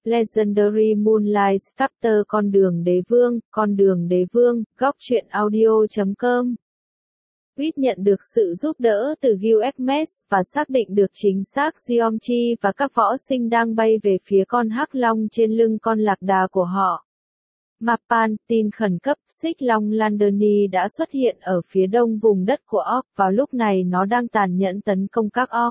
Legendary Moonlight Chapter Con đường đế vương, góc truyện audio.com. Quýt nhận được sự giúp đỡ từ Gilgamesh và xác định được chính xác Geomchi và các võ sinh đang bay về phía con hắc long trên lưng con lạc đà của họ. Mapan, tin khẩn cấp, xích long Landoni đã xuất hiện ở phía đông vùng đất của Orc, vào lúc này nó đang tàn nhẫn tấn công các Orc.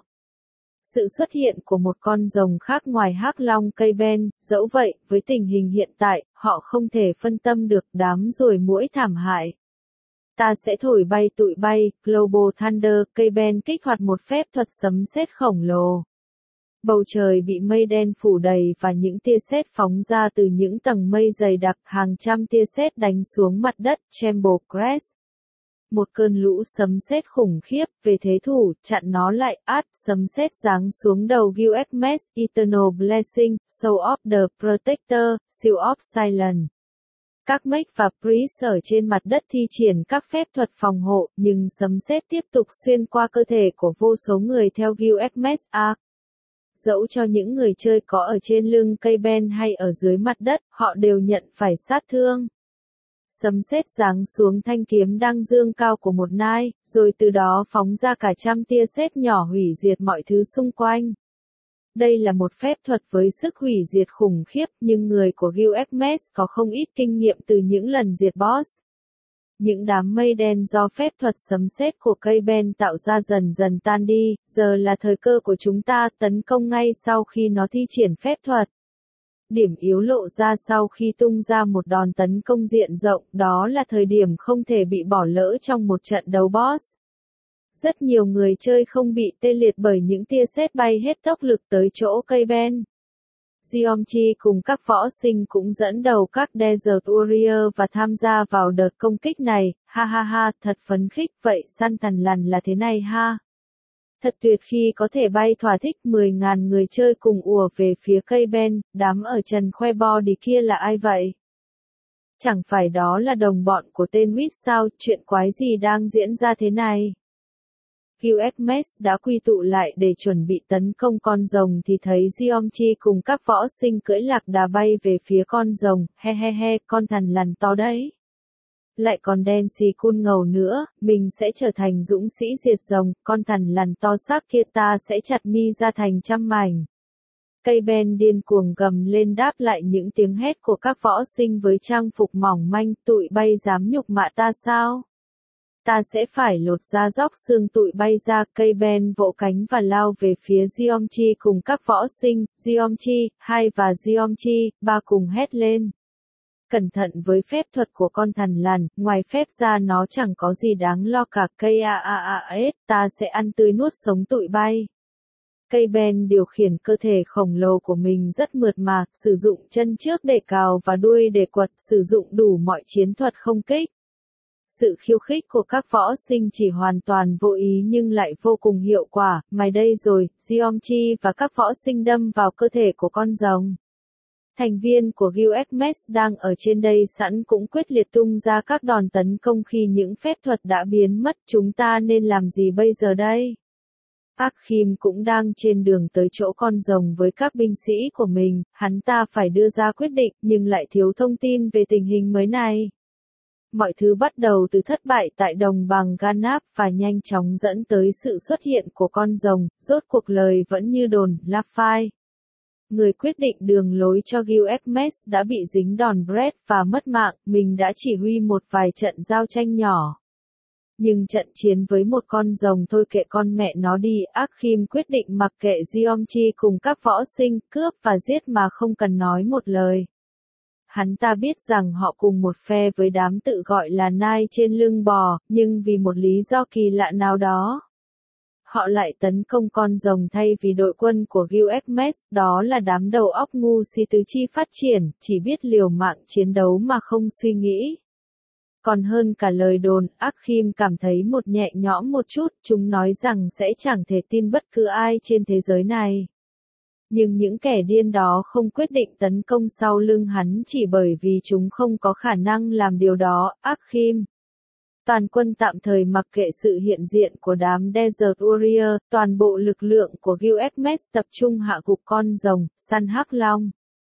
Sự xuất hiện của một con rồng khác ngoài hắc long cây ben, dẫu vậy, với tình hình hiện tại, họ không thể phân tâm được đám ruồi muỗi thảm hại. Ta sẽ thổi bay tụi bay, Global Thunder, cây ben kích hoạt một phép thuật sấm sét khổng lồ. Bầu trời bị mây đen phủ đầy và những tia sét phóng ra từ những tầng mây dày đặc, hàng trăm tia sét đánh xuống mặt đất, Tremble Crest. Một cơn lũ sấm sét khủng khiếp, về thế thủ, chặn nó lại, sấm sét giáng xuống đầu Gilgamesh, Eternal Blessing, Soul of the Protector, Seal of Silence. Các mech và priest ở trên mặt đất thi triển các phép thuật phòng hộ, nhưng sấm sét tiếp tục xuyên qua cơ thể của vô số người theo Gilgamesh Arc. Dẫu cho những người chơi có ở trên lưng cây ben hay ở dưới mặt đất, họ đều nhận phải sát thương. Sấm sét giáng xuống thanh kiếm đang dương cao của một nai, rồi từ đó phóng ra cả trăm tia sét nhỏ hủy diệt mọi thứ xung quanh. Đây là một phép thuật với sức hủy diệt khủng khiếp, nhưng người của Gilgamesh có không ít kinh nghiệm từ những lần diệt boss. Những đám mây đen do phép thuật sấm sét của cây ben tạo ra dần dần tan đi, giờ là thời cơ của chúng ta tấn công ngay sau khi nó thi triển phép thuật. Điểm yếu lộ ra sau khi tung ra một đòn tấn công diện rộng, đó là thời điểm không thể bị bỏ lỡ trong một trận đấu boss. Rất nhiều người chơi không bị tê liệt bởi những tia sét bay hết tốc lực tới chỗ cây ben. Geomchi cùng các võ sinh cũng dẫn đầu các Desert Warrior và tham gia vào đợt công kích này, ha ha ha, thật phấn khích, vậy săn thằn lằn là thế này ha. Thật tuyệt khi có thể bay thỏa thích, 10.000 người chơi cùng ùa về phía cây ben, đám ở trần khoe body kia là ai vậy? Chẳng phải đó là đồng bọn của tên Wit sao, chuyện quái gì đang diễn ra thế này? Gilgamesh đã quy tụ lại để chuẩn bị tấn công con rồng thì thấy Geomchi cùng các võ sinh cưỡi lạc đà bay về phía con rồng, he he he, con thằn lằn to đấy. Lại còn đen xì cun ngầu nữa, mình sẽ trở thành dũng sĩ diệt rồng, con thằn lằn to xác kia ta sẽ chặt mi ra thành trăm mảnh. Cây ben điên cuồng gầm lên đáp lại những tiếng hét của các võ sinh với trang phục mỏng manh, tụi bay dám nhục mạ ta sao? Ta sẽ phải lột da róc xương tụi bay ra, cây ben vỗ cánh và lao về phía Geomchi cùng các võ sinh, Geomchi, 2 và Geomchi, 3 cùng hét lên. Cẩn thận với phép thuật của con thằn lằn, ngoài phép ra nó chẳng có gì đáng lo cả, cây ta sẽ ăn tươi nuốt sống tụi bay. Cây ben điều khiển cơ thể khổng lồ của mình rất mượt mà, sử dụng chân trước để cào và đuôi để quật, sử dụng đủ mọi chiến thuật không kích. Sự khiêu khích của các võ sinh chỉ hoàn toàn vô ý nhưng lại vô cùng hiệu quả, mày đây rồi, Geomchi và các võ sinh đâm vào cơ thể của con rồng. Thành viên của Gilgamesh đang ở trên đây sẵn cũng quyết liệt tung ra các đòn tấn công khi những phép thuật đã biến mất, chúng ta nên làm gì bây giờ đây? Akhim cũng đang trên đường tới chỗ con rồng với các binh sĩ của mình, hắn ta phải đưa ra quyết định nhưng lại thiếu thông tin về tình hình mới này. Mọi thứ bắt đầu từ thất bại tại đồng bằng Ganap và nhanh chóng dẫn tới sự xuất hiện của con rồng, rốt cuộc lời vẫn như đồn, Laphai. Người quyết định đường lối cho Gilgamesh đã bị dính đòn Brett và mất mạng, mình đã chỉ huy một vài trận giao tranh nhỏ. Nhưng trận chiến với một con rồng thôi kệ con mẹ nó đi, Akhim quyết định mặc kệ Geomchi cùng các võ sinh, cướp và giết mà không cần nói một lời. Hắn ta biết rằng họ cùng một phe với đám tự gọi là nai trên lưng bò, nhưng vì một lý do kỳ lạ nào đó, họ lại tấn công con rồng thay vì đội quân của Gilgamesh, đó là đám đầu óc ngu si tứ chi phát triển, chỉ biết liều mạng chiến đấu mà không suy nghĩ. Còn hơn cả lời đồn, Akhim cảm thấy một nhẹ nhõm một chút, chúng nói rằng sẽ chẳng thể tin bất cứ ai trên thế giới này. Nhưng những kẻ điên đó không quyết định tấn công sau lưng hắn chỉ bởi vì chúng không có khả năng làm điều đó, Akhim. Toàn quân tạm thời mặc kệ sự hiện diện của đám Desert Warrior, toàn bộ lực lượng của Gilgamesh tập trung hạ gục con rồng, săn hắc long.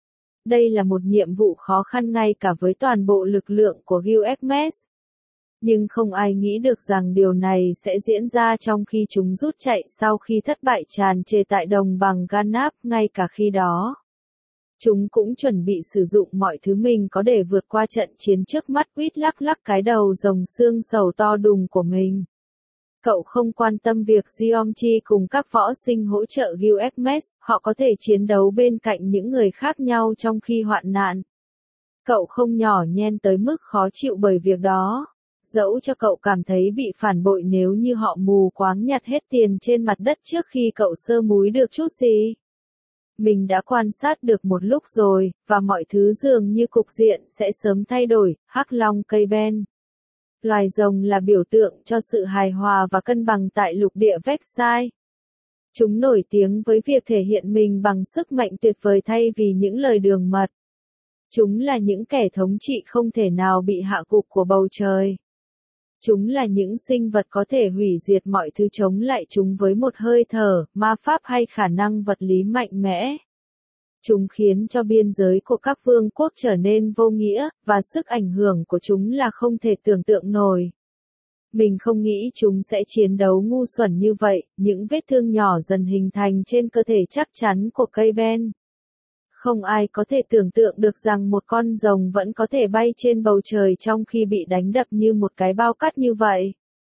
Đây là một nhiệm vụ khó khăn ngay cả với toàn bộ lực lượng của UXMS. Nhưng không ai nghĩ được rằng điều này sẽ diễn ra trong khi chúng rút chạy sau khi thất bại tràn trề tại đồng bằng Ganap, ngay cả khi đó. Chúng cũng chuẩn bị sử dụng mọi thứ mình có để vượt qua trận chiến trước mắt. Quýt lắc lắc cái đầu rồng xương sầu to đùng của mình. Cậu không quan tâm việc Geometry cùng các võ sinh hỗ trợ UXMS, họ có thể chiến đấu bên cạnh những người khác nhau trong khi hoạn nạn. Cậu không nhỏ nhen tới mức khó chịu bởi việc đó. Dẫu cho cậu cảm thấy bị phản bội nếu như họ mù quáng nhặt hết tiền trên mặt đất trước khi cậu sơ múi được chút gì. Mình đã quan sát được một lúc rồi, và mọi thứ dường như cục diện sẽ sớm thay đổi. Hắc long cây ben. Loài rồng là biểu tượng cho sự hài hòa và cân bằng tại lục địa Vexai. Chúng nổi tiếng với việc thể hiện mình bằng sức mạnh tuyệt vời thay vì những lời đường mật. Chúng là những kẻ thống trị không thể nào bị hạ gục của bầu trời. Chúng là những sinh vật có thể hủy diệt mọi thứ chống lại chúng với một hơi thở, ma pháp hay khả năng vật lý mạnh mẽ. Chúng khiến cho biên giới của các vương quốc trở nên vô nghĩa, và sức ảnh hưởng của chúng là không thể tưởng tượng nổi. Mình không nghĩ chúng sẽ chiến đấu ngu xuẩn như vậy, những vết thương nhỏ dần hình thành trên cơ thể chắc chắn của cây ben. Không ai có thể tưởng tượng được rằng một con rồng vẫn có thể bay trên bầu trời trong khi bị đánh đập như một cái bao cát như vậy.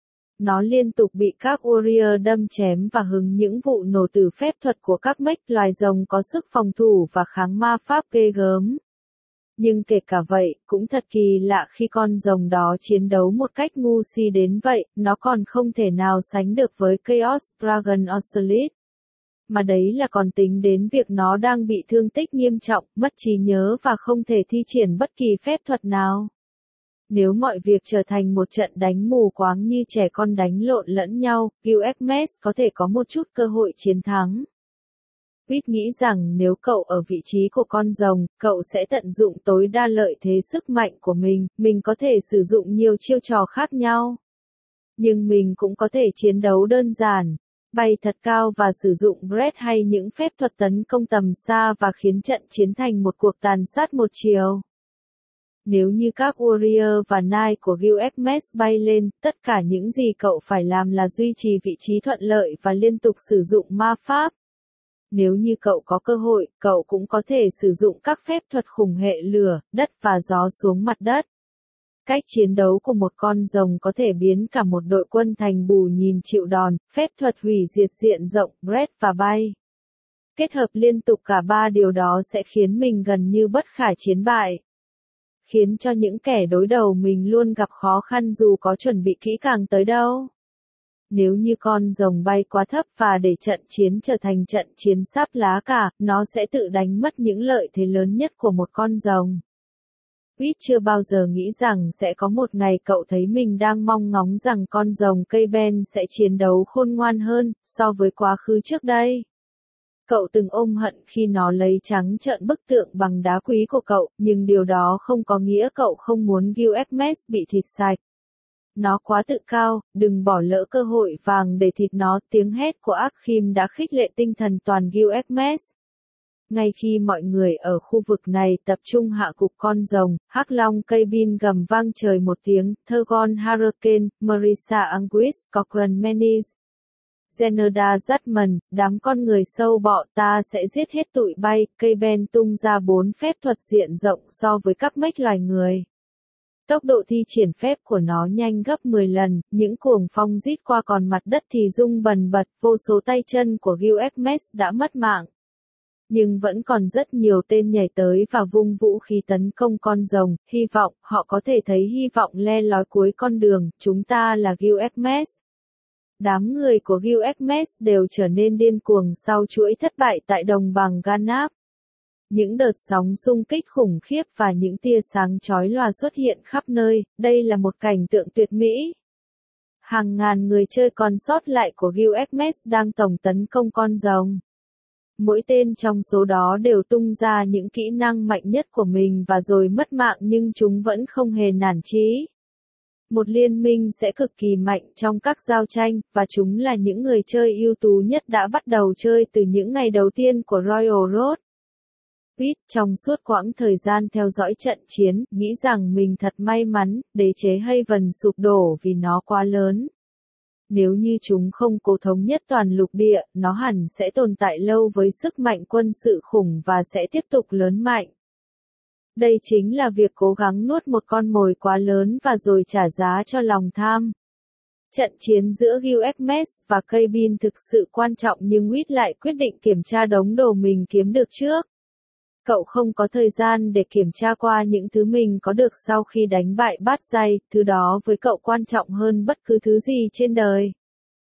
Nó liên tục bị các warrior đâm chém và hứng những vụ nổ từ phép thuật của các mech. Loài rồng có sức phòng thủ và kháng ma pháp ghê gớm. Nhưng kể cả vậy, cũng thật kỳ lạ khi con rồng đó chiến đấu một cách ngu si đến vậy, nó còn không thể nào sánh được với Chaos Dragon Ocelot. Mà đấy là còn tính đến việc nó đang bị thương tích nghiêm trọng, mất trí nhớ và không thể thi triển bất kỳ phép thuật nào. Nếu mọi việc trở thành một trận đánh mù quáng như trẻ con đánh lộn lẫn nhau, UXMS có thể có một chút cơ hội chiến thắng. Quýt nghĩ rằng nếu cậu ở vị trí của con rồng, cậu sẽ tận dụng tối đa lợi thế sức mạnh của mình có thể sử dụng nhiều chiêu trò khác nhau. Nhưng mình cũng có thể chiến đấu đơn giản, bay thật cao và sử dụng breath hay những phép thuật tấn công tầm xa và khiến trận chiến thành một cuộc tàn sát một chiều. Nếu như các warrior và knight của UXMS bay lên, tất cả những gì cậu phải làm là duy trì vị trí thuận lợi và liên tục sử dụng ma pháp. Nếu như cậu có cơ hội, cậu cũng có thể sử dụng các phép thuật khủng hệ lửa, đất và gió xuống mặt đất. Cách chiến đấu của một con rồng có thể biến cả một đội quân thành bù nhìn chịu đòn, phép thuật hủy diệt diện rộng, breath và bay. Kết hợp liên tục cả ba điều đó sẽ khiến mình gần như bất khả chiến bại. Khiến cho những kẻ đối đầu mình luôn gặp khó khăn dù có chuẩn bị kỹ càng tới đâu. Nếu như con rồng bay quá thấp và để trận chiến trở thành trận chiến sáp lá cả, nó sẽ tự đánh mất những lợi thế lớn nhất của một con rồng. Quýt chưa bao giờ nghĩ rằng sẽ có một ngày cậu thấy mình đang mong ngóng rằng con rồng cây ben sẽ chiến đấu khôn ngoan hơn, so với quá khứ trước đây. Cậu từng ôm hận khi nó lấy trắng trợn bức tượng bằng đá quý của cậu, nhưng điều đó không có nghĩa cậu không muốn UXMS bị thịt sạch. Nó quá tự cao, đừng bỏ lỡ cơ hội vàng để thịt nó. Tiếng hét của Akhim đã khích lệ tinh thần toàn UXMS. Ngay khi mọi người ở khu vực này tập trung hạ gục con rồng, hắc long cây bin gầm vang trời một tiếng, Thurgon Hurricane, Marissa Anguis, Cochrane Menis. Zeneda Zatman, đám con người sâu bọ ta sẽ giết hết tụi bay. Cây ben tung ra 4 phép thuật diện rộng so với các mech loài người. Tốc độ thi triển phép của nó nhanh gấp 10 lần, những cuồng phong rít qua còn mặt đất thì rung bần bật, vô số tay chân của UXMS đã mất mạng. Nhưng vẫn còn rất nhiều tên nhảy tới và vung vũ khí tấn công con rồng, hy vọng họ có thể thấy hy vọng le lói cuối con đường. Chúng ta là UXMS. Đám người của UXMS đều trở nên điên cuồng sau chuỗi thất bại tại đồng bằng Ganap. Những đợt sóng xung kích khủng khiếp và những tia sáng chói lòa xuất hiện khắp nơi, đây là một cảnh tượng tuyệt mỹ. Hàng ngàn người chơi còn sót lại của UXMS đang tổng tấn công con rồng. Mỗi tên trong số đó đều tung ra những kỹ năng mạnh nhất của mình và rồi mất mạng, nhưng chúng vẫn không hề nản chí. Một liên minh sẽ cực kỳ mạnh trong các giao tranh, và chúng là những người chơi ưu tú nhất đã bắt đầu chơi từ những ngày đầu tiên của Royal Road. Pete trong suốt quãng thời gian theo dõi trận chiến, nghĩ rằng mình thật may mắn, đế chế Haven sụp đổ vì nó quá lớn. Nếu như chúng không cố thống nhất toàn lục địa, nó hẳn sẽ tồn tại lâu với sức mạnh quân sự khủng và sẽ tiếp tục lớn mạnh. Đây chính là việc cố gắng nuốt một con mồi quá lớn và rồi trả giá cho lòng tham. Trận chiến giữa Gilgamesh và Cabin thực sự quan trọng nhưng Whit lại quyết định kiểm tra đống đồ mình kiếm được trước. Cậu không có thời gian để kiểm tra qua những thứ mình có được sau khi đánh bại bát dây, thứ đó với cậu quan trọng hơn bất cứ thứ gì trên đời.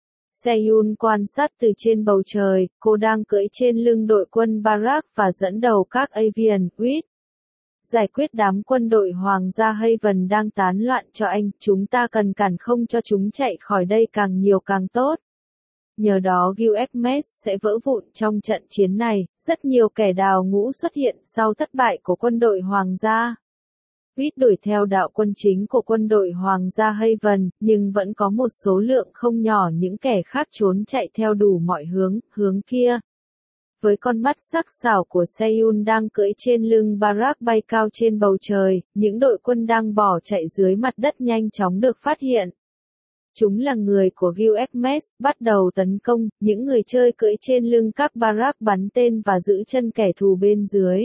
Seyun quan sát từ trên bầu trời, cô đang cưỡi trên lưng đội quân Barak và dẫn đầu các avian, Whit. Giải quyết đám quân đội Hoàng gia Haven đang tán loạn cho anh, chúng ta cần cản không cho chúng chạy khỏi đây càng nhiều càng tốt. Nhờ đó Gilgamesh sẽ vỡ vụn trong trận chiến này, rất nhiều kẻ đào ngũ xuất hiện sau thất bại của quân đội Hoàng gia. Whit đuổi theo đạo quân chính của quân đội Hoàng gia Haven, nhưng vẫn có một số lượng không nhỏ những kẻ khác trốn chạy theo đủ mọi hướng kia. Với con mắt sắc sảo của Seyun đang cưỡi trên lưng Barak bay cao trên bầu trời, những đội quân đang bỏ chạy dưới mặt đất nhanh chóng được phát hiện. Chúng là người của Gilgamesh, bắt đầu tấn công, những người chơi cưỡi trên lưng các Barak bắn tên và giữ chân kẻ thù bên dưới.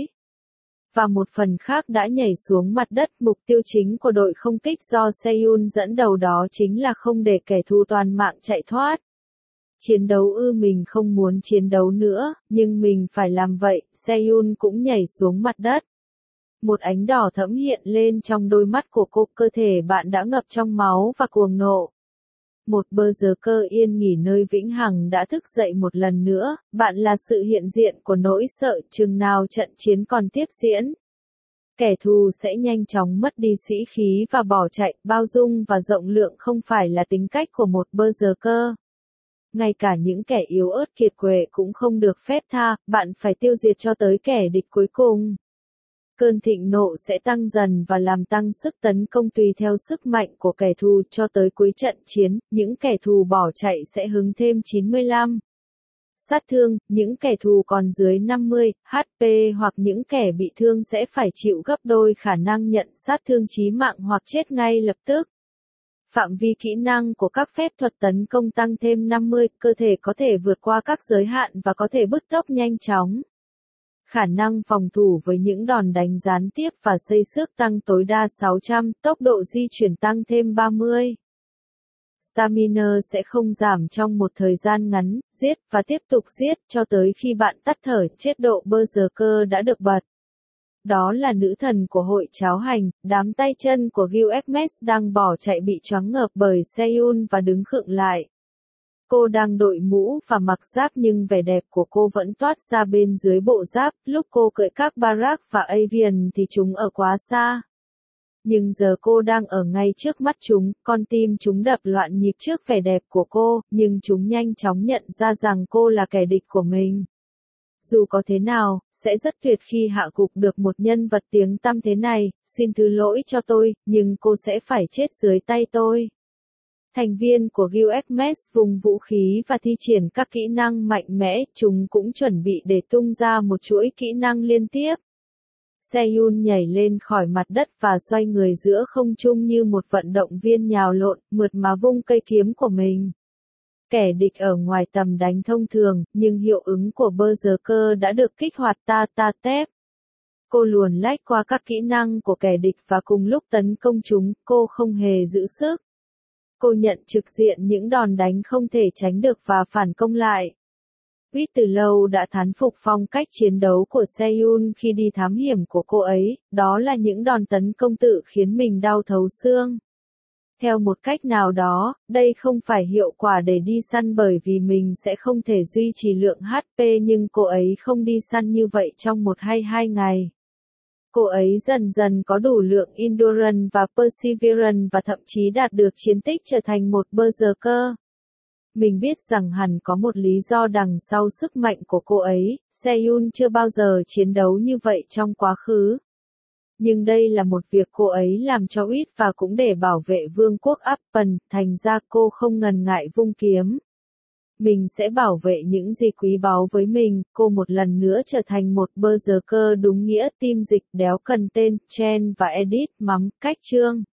Và một phần khác đã nhảy xuống mặt đất, mục tiêu chính của đội không kích do Seyun dẫn đầu đó chính là không để kẻ thù toàn mạng chạy thoát. Chiến đấu mình không muốn chiến đấu nữa, nhưng mình phải làm vậy, Seyun cũng nhảy xuống mặt đất. Một ánh đỏ thẫm hiện lên trong đôi mắt của cô, cơ thể bạn đã ngập trong máu và cuồng nộ. Một berserker yên nghỉ nơi vĩnh hằng đã thức dậy một lần nữa, bạn là sự hiện diện của nỗi sợ, chừng nào trận chiến còn tiếp diễn. Kẻ thù sẽ nhanh chóng mất đi sĩ khí và bỏ chạy, bao dung và rộng lượng không phải là tính cách của một berserker. Ngay cả những kẻ yếu ớt kiệt quệ cũng không được phép tha, bạn phải tiêu diệt cho tới kẻ địch cuối cùng. Cơn thịnh nộ sẽ tăng dần và làm tăng sức tấn công tùy theo sức mạnh của kẻ thù cho tới cuối trận chiến, những kẻ thù bỏ chạy sẽ hứng thêm 95 sát thương, những kẻ thù còn dưới 50 HP hoặc những kẻ bị thương sẽ phải chịu gấp đôi khả năng nhận sát thương chí mạng hoặc chết ngay lập tức. Phạm vi kỹ năng của các phép thuật tấn công tăng thêm 50, cơ thể có thể vượt qua các giới hạn và có thể bứt tốc nhanh chóng. Khả năng phòng thủ với những đòn đánh gián tiếp và xây xước tăng tối đa 600, tốc độ di chuyển tăng thêm 30. Stamina sẽ không giảm trong một thời gian ngắn, giết và tiếp tục giết cho tới khi bạn tắt thở, chế độ berserker đã được bật. Đó là nữ thần của hội cháo hành, đám tay chân của Gilgamesh đang bỏ chạy bị choáng ngợp bởi Seyun và đứng khựng lại. Cô đang đội mũ và mặc giáp nhưng vẻ đẹp của cô vẫn toát ra bên dưới bộ giáp, lúc cô cưỡi các Barak và Avian thì chúng ở quá xa. Nhưng giờ cô đang ở ngay trước mắt chúng, con tim chúng đập loạn nhịp trước vẻ đẹp của cô, nhưng chúng nhanh chóng nhận ra rằng cô là kẻ địch của mình. Dù có thế nào, sẽ rất tuyệt khi hạ gục được một nhân vật tiếng tăm thế này, xin thứ lỗi cho tôi, nhưng cô sẽ phải chết dưới tay tôi. Thành viên của Gilgamesh vùng vũ khí và thi triển các kỹ năng mạnh mẽ, chúng cũng chuẩn bị để tung ra một chuỗi kỹ năng liên tiếp. Seyun nhảy lên khỏi mặt đất và xoay người giữa không trung như một vận động viên nhào lộn, mượt mà vung cây kiếm của mình. Kẻ địch ở ngoài tầm đánh thông thường, nhưng hiệu ứng của berserker đã được kích hoạt ta tép. Cô luồn lách qua các kỹ năng của kẻ địch và cùng lúc tấn công chúng, cô không hề giữ sức. Cô nhận trực diện những đòn đánh không thể tránh được và phản công lại. Whit từ lâu đã thán phục phong cách chiến đấu của Seyun khi đi thám hiểm của cô ấy, đó là những đòn tấn công tự khiến mình đau thấu xương. Theo một cách nào đó, đây không phải hiệu quả để đi săn bởi vì mình sẽ không thể duy trì lượng HP nhưng cô ấy không đi săn như vậy trong 1 hay 2 ngày. Cô ấy dần dần có đủ lượng endurance và perseverance và thậm chí đạt được chiến tích trở thành một berserker. Mình biết rằng hẳn có một lý do đằng sau sức mạnh của cô ấy, Seyun chưa bao giờ chiến đấu như vậy trong quá khứ. Nhưng đây là một việc cô ấy làm cho Whit và cũng để bảo vệ vương quốc Appen, thành ra cô không ngần ngại vung kiếm. Mình sẽ bảo vệ những gì quý báu với mình, cô một lần nữa trở thành một berserker đúng nghĩa. Team dịch đéo cần tên, Chen và Edith mắm, cách chương.